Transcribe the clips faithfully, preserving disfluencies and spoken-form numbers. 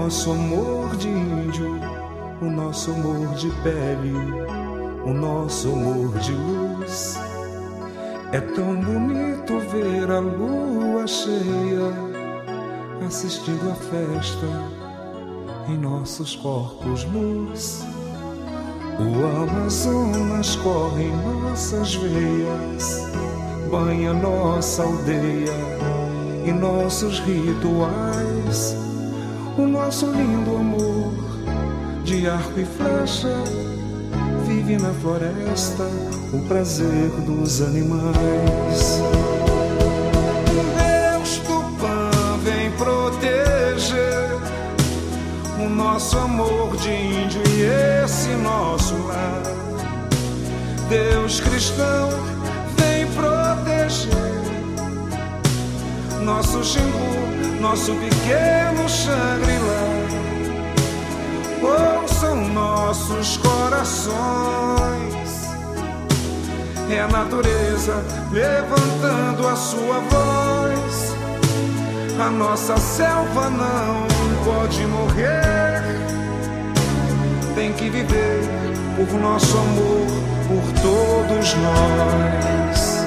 nosso amor de índio, o nosso amor de pele, o nosso amor de luz. É tão bonito ver a lua cheia assistindo a festa em nossos corpos nus. O Amazonas corre em nossas veias, banha nossa aldeia e nossos rituais. O nosso lindo amor de arco e flecha vive na floresta, o prazer dos animais. Deus Tupã vem proteger o nosso amor de índio e esse nosso lar. Deus cristão vem proteger nosso Xingu, nosso pequeno Xangri-Lá. Ouçam nossos corações, é a natureza levantando a sua voz. A nossa selva não pode morrer, tem que viver por nosso amor, por todos nós.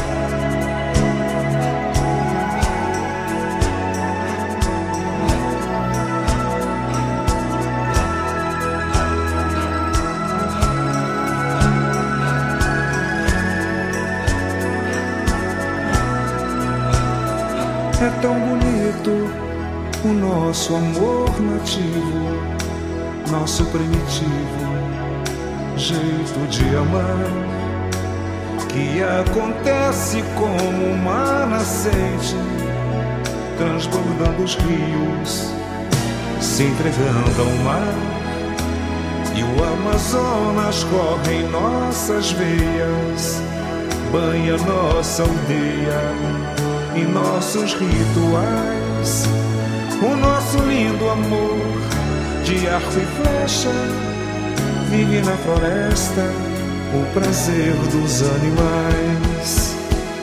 É tão bonito o nosso amor nativo, nosso primitivo jeito de amar, que acontece como uma nascente, transbordando os rios, se entregando ao mar. E o Amazonas corre em nossas veias, banha nossa aldeia e nossos rituais. O nosso lindo amor de arco e flecha vive na floresta, o prazer dos animais.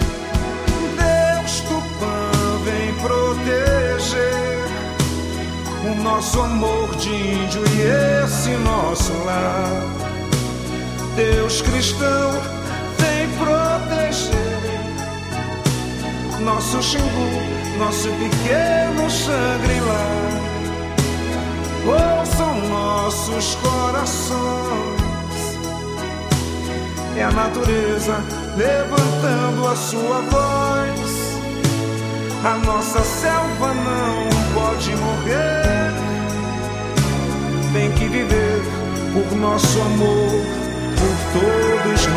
Deus Tupã vem proteger o nosso amor de índio e esse nosso lar. Deus cristão vem proteger nosso Xingu, nosso pequeno Xangri-Lá. Ouçam nossos corações, é a natureza levantando a sua voz. A nossa selva não pode morrer, tem que viver por nosso amor, por todos nós.